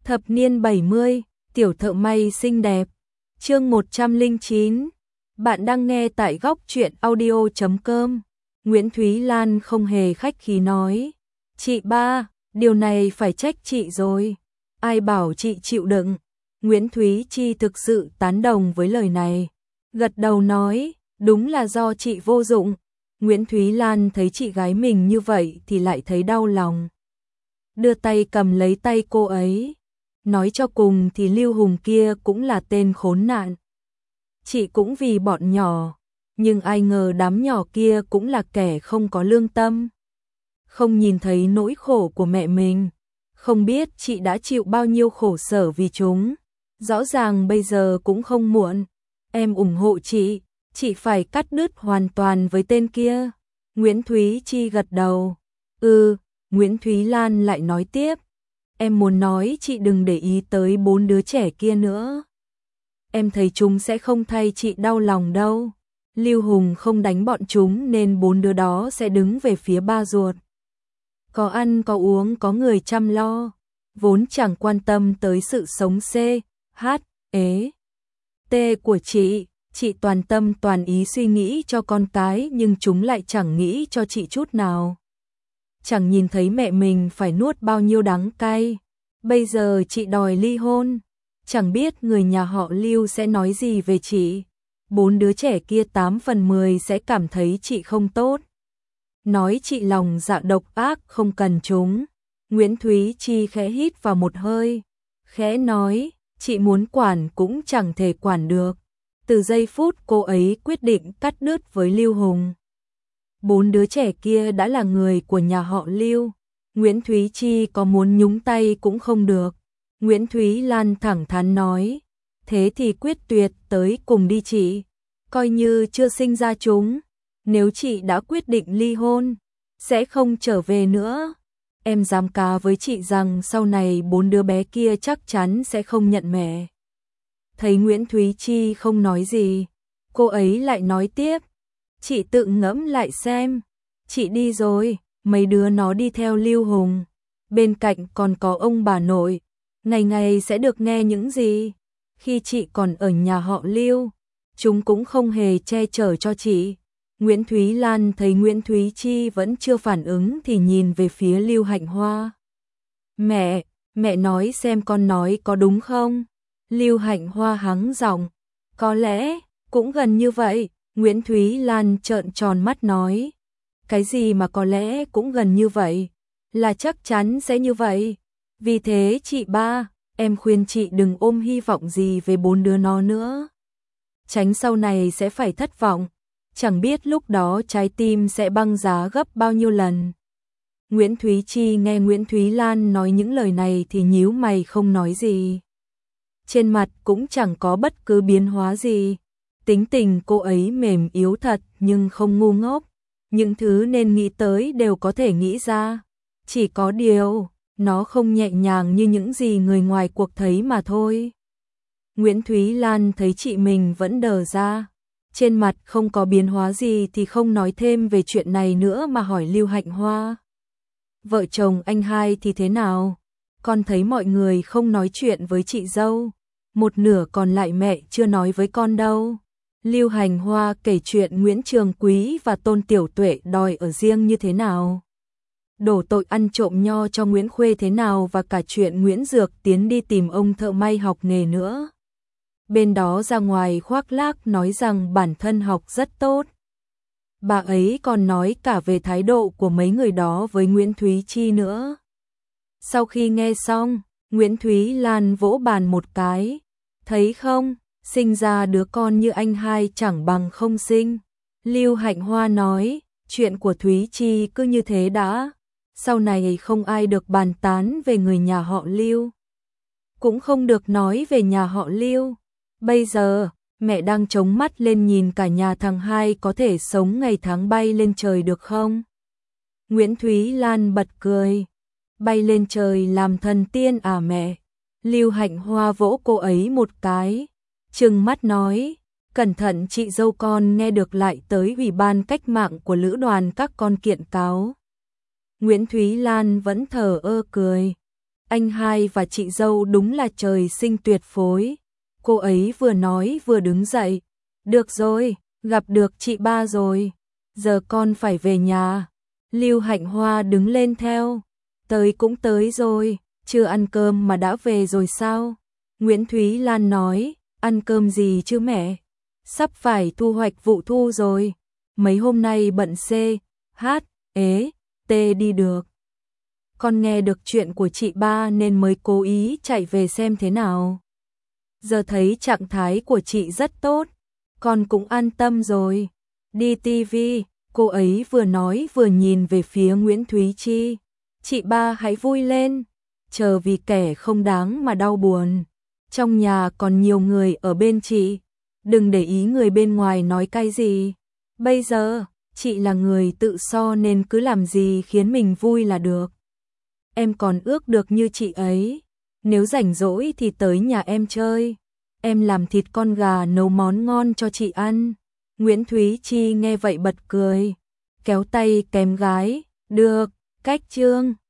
Thập niên 70, tiểu thợ may xinh đẹp. Chương 109. Bạn đang nghe tại góc truyện audio.com. Nguyễn Thúy Lan không hề khách khí nói: "Chị ba, điều này phải trách chị rồi. Ai bảo chị chịu đựng?" Nguyễn Thúy Chi thực sự tán đồng với lời này, gật đầu nói: "Đúng là do chị vô dụng." Nguyễn Thúy Lan thấy chị gái mình như vậy thì lại thấy đau lòng, đưa tay cầm lấy tay cô ấy. Nói cho cùng thì Lưu Hùng kia cũng là tên khốn nạn. Chị cũng vì bọn nhỏ, nhưng ai ngờ đám nhỏ kia cũng là kẻ không có lương tâm. Không nhìn thấy nỗi khổ của mẹ mình, không biết chị đã chịu bao nhiêu khổ sở vì chúng. Rõ ràng bây giờ cũng không muộn. Em ủng hộ chị phải cắt đứt hoàn toàn với tên kia. Nguyễn Thúy Chi gật đầu. Nguyễn Thúy Lan lại nói tiếp: "Em muốn nói chị đừng để ý tới 4 đứa trẻ kia nữa. Em thấy chúng sẽ không thay chị đau lòng đâu. Lưu Hùng không đánh bọn chúng nên 4 đứa đó sẽ đứng về phía ba ruột. Có ăn có uống có người chăm lo, vốn chẳng quan tâm tới sự sống T của chị toàn tâm toàn ý suy nghĩ cho con cái nhưng chúng lại chẳng nghĩ cho chị chút nào. Chẳng nhìn thấy mẹ mình phải nuốt bao nhiêu đắng cay. Bây giờ chị đòi ly hôn, chẳng biết người nhà họ Lưu sẽ nói gì về chị. 4 đứa trẻ kia 8 phần 10 sẽ cảm thấy chị không tốt, nói chị lòng dạ độc ác không cần chúng." Nguyễn Thúy Chi khẽ hít vào một hơi, khẽ nói: "Chị muốn quản cũng chẳng thể quản được." Từ giây phút cô ấy quyết định cắt đứt với Lưu Hùng, 4 đứa trẻ kia đã là người của nhà họ Lưu. Nguyễn Thúy Chi có muốn nhúng tay cũng không được. Nguyễn Thúy Lan thẳng thắn nói: "Thế thì quyết tuyệt tới cùng đi chị, coi như chưa sinh ra chúng. Nếu chị đã quyết định ly hôn, sẽ không trở về nữa. Em dám cá với chị rằng sau này 4 đứa bé kia chắc chắn sẽ không nhận mẹ." Thấy Nguyễn Thúy Chi không nói gì, cô ấy lại nói tiếp: "Chị tự ngẫm lại xem, chị đi rồi, mấy đứa nó đi theo Lưu Hùng, bên cạnh còn có ông bà nội, ngày ngày sẽ được nghe những gì? Khi chị còn ở nhà họ Lưu, chúng cũng không hề che chở cho chị." Nguyễn Thúy Lan thấy Nguyễn Thúy Chi vẫn chưa phản ứng thì nhìn về phía Lưu Hạnh Hoa. Mẹ nói xem con nói có đúng không?" Lưu Hạnh Hoa hắng giọng: "Có lẽ, cũng gần như vậy." Nguyễn Thúy Lan trợn tròn mắt nói: "Cái gì mà có lẽ cũng gần như vậy, là chắc chắn sẽ như vậy. Vì thế chị ba, em khuyên chị đừng ôm hy vọng gì về 4 đứa nó nữa. Tránh sau này sẽ phải thất vọng, chẳng biết lúc đó trái tim sẽ băng giá gấp bao nhiêu lần." Nguyễn Thúy Chi nghe Nguyễn Thúy Lan nói những lời này thì nhíu mày không nói gì. Trên mặt cũng chẳng có bất cứ biến hóa gì. Tính tình cô ấy mềm yếu thật nhưng không ngu ngốc. Những thứ nên nghĩ tới đều có thể nghĩ ra. Chỉ có điều, nó không nhẹ nhàng như những gì người ngoài cuộc thấy mà thôi. Nguyễn Thúy Lan thấy chị mình vẫn đờ ra, trên mặt không có biến hóa gì thì không nói thêm về chuyện này nữa mà hỏi Lưu Hạnh Hoa: "Vợ chồng anh hai thì thế nào? Con thấy mọi người không nói chuyện với chị dâu, một nửa còn lại mẹ chưa nói với con đâu." Lưu Hạnh Hoa kể chuyện Nguyễn Trường Quý và Tôn Tiểu Tuệ đòi ở riêng như thế nào, đổ tội ăn trộm nho cho Nguyễn Khuê thế nào và cả chuyện Nguyễn Dược Tiến đi tìm ông thợ may học nghề nữa. Bên đó ra ngoài khoác lác nói rằng bản thân học rất tốt. Bà ấy còn nói cả về thái độ của mấy người đó với Nguyễn Thúy Chi nữa. Sau khi nghe xong, Nguyễn Thúy Lan vỗ bàn một cái: "Thấy không, sinh ra đứa con như anh hai chẳng bằng không sinh." Lưu Hạnh Hoa nói: "Chuyện của Thúy Chi cứ như thế đã, sau này không ai được bàn tán về người nhà họ Lưu, cũng không được nói về nhà họ Lưu. Bây giờ, mẹ đang chống mắt lên nhìn cả nhà thằng hai có thể sống ngày tháng bay lên trời được không?" Nguyễn Thúy Lan bật cười: "Bay lên trời làm thần tiên à mẹ?" Lưu Hạnh Hoa vỗ cô ấy một cái, trừng mắt nói: "Cẩn thận chị dâu con nghe được lại tới Ủy ban cách mạng của lữ đoàn các con kiện cáo." Nguyễn Thúy Lan vẫn thờ ơ cười: anh hai và chị dâu đúng là trời sinh tuyệt phối. Cô ấy vừa nói vừa đứng dậy. Được rồi, gặp được chị ba rồi. Giờ con phải về nhà. Lưu Hạnh Hoa đứng lên theo. Tới cũng tới rồi, chưa ăn cơm mà đã về rồi sao? Nguyễn Thúy Lan nói, ăn cơm gì chứ mẹ? Sắp phải thu hoạch vụ thu rồi. Mấy hôm nay bận C, H, ế, T đi được. Con nghe được chuyện của chị ba nên mới cố ý chạy về xem thế nào. Giờ thấy trạng thái của chị rất tốt, con cũng an tâm rồi. Đi tivi, cô ấy vừa nói vừa nhìn về phía Nguyễn Thúy Chi. Chị ba hãy vui lên, chờ vì kẻ không đáng mà đau buồn. Trong nhà còn nhiều người ở bên chị, đừng để ý người bên ngoài nói cái gì. Bây giờ, chị là người tự do nên cứ làm gì khiến mình vui là được. Em còn ước được như chị ấy, nếu rảnh rỗi thì tới nhà em chơi. Em làm thịt con gà nấu món ngon cho chị ăn. Nguyễn Thúy Chi nghe vậy bật cười, kéo tay kém gái, được, cách Trương.